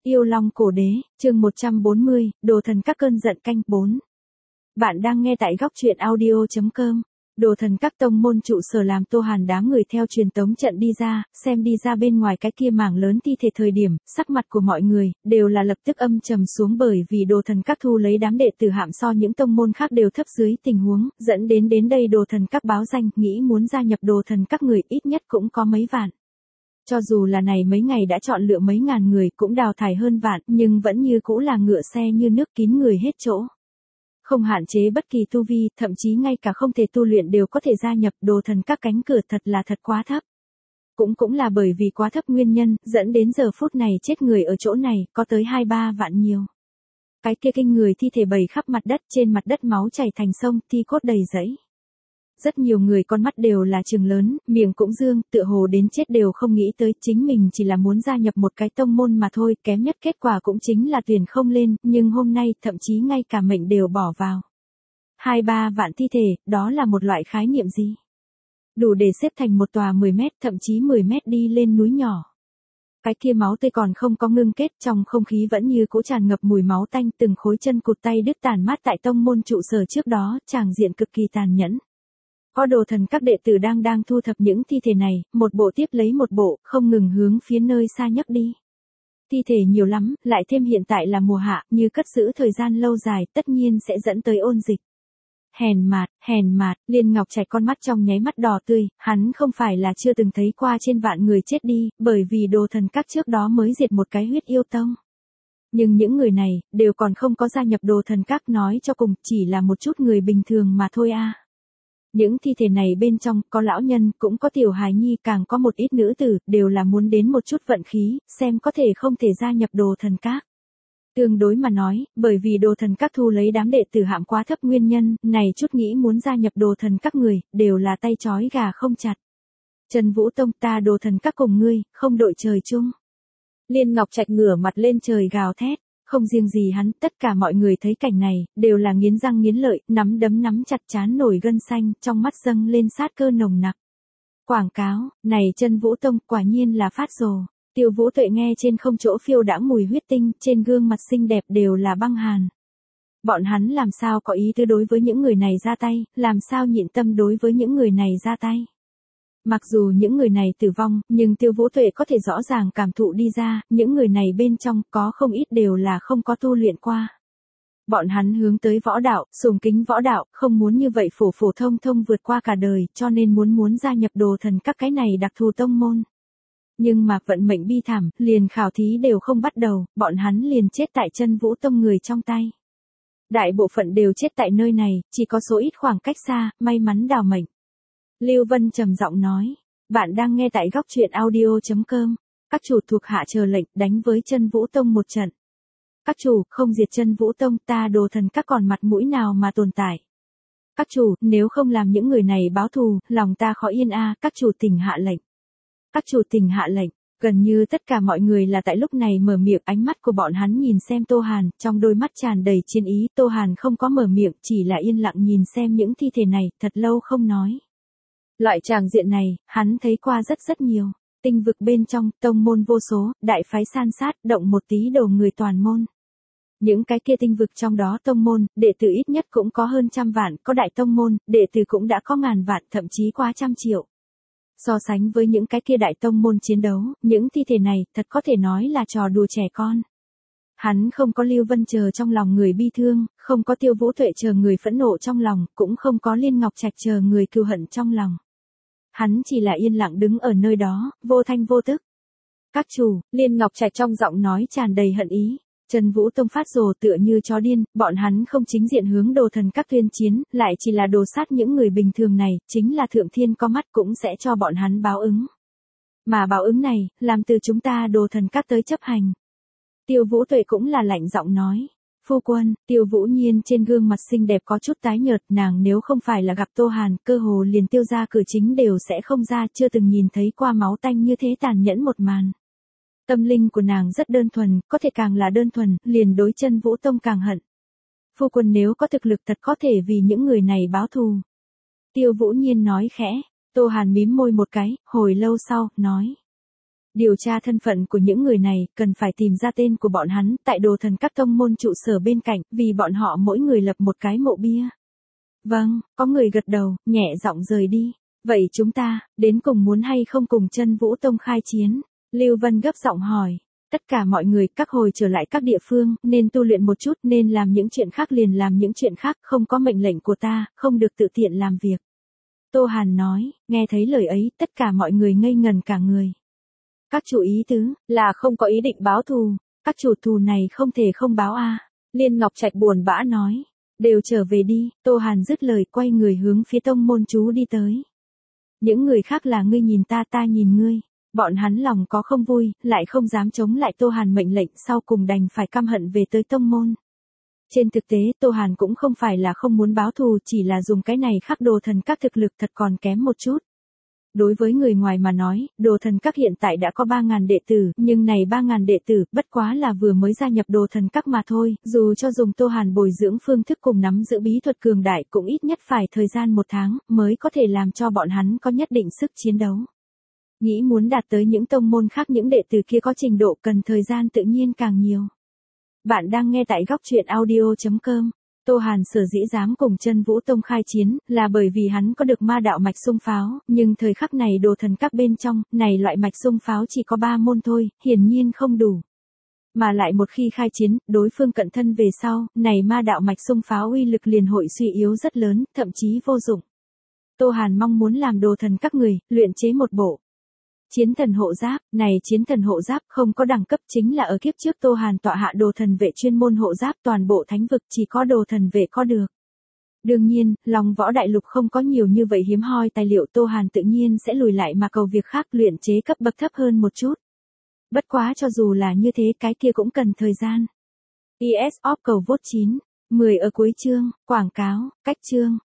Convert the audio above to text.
Yêu Long Cổ Đế, chương 140, Đồ Thần Các cơn giận canh 4. Bạn đang nghe tại góc truyện audio.com. Đồ Thần Các tông môn trụ sở làm Tô Hàn đám người theo truyền tống trận đi ra, xem đi ra bên ngoài cái kia mảng lớn thi thể thời điểm, sắc mặt của mọi người, đều là lập tức âm trầm xuống bởi vì Đồ Thần Các thu lấy đám đệ tử hạm so những tông môn khác đều thấp dưới tình huống, dẫn đến đây Đồ Thần Các báo danh, nghĩ muốn gia nhập Đồ Thần Các người ít nhất cũng có mấy vạn. Cho dù là này mấy ngày đã chọn lựa mấy ngàn người cũng đào thải hơn vạn, nhưng vẫn như cũ là ngựa xe như nước kín người hết chỗ. Không hạn chế bất kỳ tu vi, thậm chí ngay cả không thể tu luyện đều có thể gia nhập Đồ Thần Các, cánh cửa thật quá thấp. Cũng là bởi vì quá thấp nguyên nhân, dẫn đến giờ phút này chết người ở chỗ này, có tới 2-3 vạn nhiều. Cái kia kinh người thi thể bầy khắp mặt đất, trên mặt đất máu chảy thành sông, thi cốt đầy rẫy. Rất nhiều người con mắt đều là trừng lớn, miệng cũng dương, tựa hồ đến chết đều không nghĩ tới chính mình chỉ là muốn gia nhập một cái tông môn mà thôi, kém nhất kết quả cũng chính là tuyển không lên, nhưng hôm nay thậm chí ngay cả mệnh đều bỏ vào. 2-3 vạn thi thể, đó là một loại khái niệm gì? Đủ để xếp thành một tòa 10 mét, thậm chí 10 mét đi lên núi nhỏ. Cái kia máu tươi còn không có ngưng kết, trong không khí vẫn như cũ tràn ngập mùi máu tanh, từng khối chân cụt tay đứt tàn mát tại tông môn trụ sở trước đó, tràng diện cực kỳ tàn nhẫn. Có Đồ Thần Các đệ tử đang thu thập những thi thể này, một bộ tiếp lấy một bộ, không ngừng hướng phía nơi xa nhấc đi. Thi thể nhiều lắm, lại thêm hiện tại là mùa hạ, như cất giữ thời gian lâu dài, tất nhiên sẽ dẫn tới ôn dịch. Hèn mạt, Liên Ngọc Trạch con mắt trong nháy mắt đỏ tươi, hắn không phải là chưa từng thấy qua trên vạn người chết đi, bởi vì Đồ Thần Các trước đó mới diệt một cái huyết yêu tông. Nhưng những người này, đều còn không có gia nhập Đồ Thần Các, nói cho cùng, chỉ là một chút người bình thường mà thôi a. Những thi thể này bên trong, có lão nhân, cũng có tiểu hài nhi, càng có một ít nữ tử, đều là muốn đến một chút vận khí, xem có thể không thể gia nhập Đồ Thần Các. Tương đối mà nói, bởi vì Đồ Thần Các thu lấy đám đệ tử hạm quá thấp nguyên nhân, này chút nghĩ muốn gia nhập Đồ Thần Các người, đều là tay trói gà không chặt. Trần Vũ Tông, ta Đồ Thần Các cùng ngươi, không đội trời chung. Liên Ngọc Trạch ngửa mặt lên trời gào thét. Không riêng gì hắn, tất cả mọi người thấy cảnh này, đều là nghiến răng nghiến lợi, nắm đấm nắm chặt trán nổi gân xanh, trong mắt dâng lên sát cơ nồng nặc. Quảng cáo, này Chân Vũ Tông, quả nhiên là phát rồ. Tiêu Vũ Tuệ nghe trên không chỗ phiêu đãng mùi huyết tinh, trên gương mặt xinh đẹp đều là băng hàn. Bọn hắn làm sao có ý tứ đối với những người này ra tay, làm sao nhịn tâm đối với những người này ra tay. Mặc dù những người này tử vong, nhưng Tiêu Vũ Tuệ có thể rõ ràng cảm thụ đi ra, những người này bên trong có không ít đều là không có tu luyện qua. Bọn hắn hướng tới võ đạo, sùng kính võ đạo, không muốn như vậy phổ thông vượt qua cả đời, cho nên muốn gia nhập Đồ Thần Các cái này đặc thù tông môn. Nhưng mà vận mệnh bi thảm, liền khảo thí đều không bắt đầu, bọn hắn liền chết tại Chân Vũ Tông người trong tay. Đại bộ phận đều chết tại nơi này, chỉ có số ít khoảng cách xa, may mắn đào mệnh. Lưu Vân trầm giọng nói, bạn đang nghe tại góc truyện audio.com, các chủ thuộc hạ chờ lệnh đánh với Chân Vũ Tông một trận. Các chủ, không diệt Chân Vũ Tông, ta Đồ Thần Các còn mặt mũi nào mà tồn tại. Các chủ, nếu không làm những người này báo thù, lòng ta khó yên a. Các chủ tỉnh hạ lệnh. Các chủ tỉnh hạ lệnh. Gần như tất cả mọi người là tại lúc này mở miệng, ánh mắt của bọn hắn nhìn xem Tô Hàn, trong đôi mắt tràn đầy chiến ý. Tô Hàn không có mở miệng, chỉ là yên lặng nhìn xem những thi thể này, thật lâu không nói. Loại tràng diện này, hắn thấy qua rất nhiều. Tinh vực bên trong, tông môn vô số, đại phái san sát, động một tí đầu người toàn môn. Những cái kia tinh vực trong đó tông môn, đệ tử ít nhất cũng có hơn 100 vạn, có đại tông môn, đệ tử cũng đã có ngàn vạn, thậm chí quá 100 triệu. So sánh với những cái kia đại tông môn chiến đấu, những thi thể này, thật có thể nói là trò đùa trẻ con. Hắn không có Lưu Vân chờ trong lòng người bi thương, không có Tiêu Vũ Tuệ chờ người phẫn nộ trong lòng, cũng không có Liên Ngọc Trạch chờ người cừu hận trong lòng. Hắn chỉ là yên lặng đứng ở nơi đó, vô thanh vô tức. Các chủ, Liên Ngọc Trạch trong giọng nói tràn đầy hận ý. Chân Vũ Tông phát rồ tựa như chó điên, bọn hắn không chính diện hướng Đồ Thần Các tuyên chiến, lại chỉ là đồ sát những người bình thường này, chính là Thượng Thiên có mắt cũng sẽ cho bọn hắn báo ứng. Mà báo ứng này, làm từ chúng ta Đồ Thần Các tới chấp hành. Tiêu Vũ Tuệ cũng là lạnh giọng nói. Phu quân, Tiêu Vũ Nhiên trên gương mặt xinh đẹp có chút tái nhợt, nàng nếu không phải là gặp Tô Hàn, cơ hồ liền Tiêu gia cửa chính đều sẽ không ra, chưa từng nhìn thấy qua máu tanh như thế tàn nhẫn một màn. Tâm linh của nàng rất đơn thuần, có thể càng là đơn thuần, liền đối Chân Vũ Tông càng hận. Phu quân nếu có thực lực thật có thể vì những người này báo thù. Tiêu Vũ Nhiên nói khẽ, Tô Hàn mím môi một cái, hồi lâu sau, nói. Điều tra thân phận của những người này, cần phải tìm ra tên của bọn hắn tại đồ thần các tông môn trụ sở bên cạnh, vì bọn họ mỗi người lập một cái mộ bia. Vâng, có người gật đầu, nhẹ giọng rời đi. Vậy chúng ta, đến cùng muốn hay không cùng Chân Vũ Tông khai chiến? Lưu Vân gấp giọng hỏi. Tất cả mọi người các hồi trở lại các địa phương, nên tu luyện một chút, nên làm những chuyện khác liền làm những chuyện khác, không có mệnh lệnh của ta, không được tự tiện làm việc. Tô Hàn nói, nghe thấy lời ấy, tất cả mọi người ngây ngần cả người. Các chủ ý tứ, là không có ý định báo thù, các chủ thù này không thể không báo a. Liên Ngọc Trạch buồn bã nói, đều trở về đi, Tô Hàn dứt lời quay người hướng phía tông môn chú đi tới. Những người khác là ngươi nhìn ta ta nhìn ngươi, bọn hắn lòng có không vui, lại không dám chống lại Tô Hàn mệnh lệnh, sau cùng đành phải căm hận về tới tông môn. Trên thực tế Tô Hàn cũng không phải là không muốn báo thù, chỉ là dùng cái này khắc đồ thần các thực lực thật còn kém một chút. Đối với người ngoài mà nói, đồ thần các hiện tại đã có 3.000 đệ tử, nhưng này 3.000 đệ tử, bất quá là vừa mới gia nhập đồ thần các mà thôi, dù cho dùng Tô Hàn bồi dưỡng phương thức cùng nắm giữ bí thuật cường đại cũng ít nhất phải thời gian 1 tháng, mới có thể làm cho bọn hắn có nhất định sức chiến đấu. Nghĩ muốn đạt tới những tông môn khác, những đệ tử kia có trình độ cần thời gian tự nhiên càng nhiều. Bạn đang nghe tại góc truyện audio.com. Tô Hàn sở dĩ dám cùng Chân Vũ Tông khai chiến, là bởi vì hắn có được ma đạo mạch xung pháo, nhưng thời khắc này đồ thần các bên trong, này loại mạch xung pháo chỉ có 3 môn thôi, hiển nhiên không đủ. Mà lại một khi khai chiến, đối phương cận thân về sau, này ma đạo mạch xung pháo uy lực liền hội suy yếu rất lớn, thậm chí vô dụng. Tô Hàn mong muốn làm đồ thần các người, luyện chế một bộ Chiến thần hộ giáp, này chiến thần hộ giáp không có đẳng cấp, chính là ở kiếp trước Tô Hàn tọa hạ đồ thần vệ chuyên môn hộ giáp, toàn bộ thánh vực chỉ có đồ thần vệ có được. Đương nhiên, Long Võ Đại Lục không có nhiều như vậy hiếm hoi tài liệu, Tô Hàn tự nhiên sẽ lùi lại mà cầu việc khác, luyện chế cấp bậc thấp hơn một chút. Bất quá cho dù là như thế, cái kia cũng cần thời gian. ES of cầu vote 9, 10 ở cuối chương, quảng cáo, cách chương.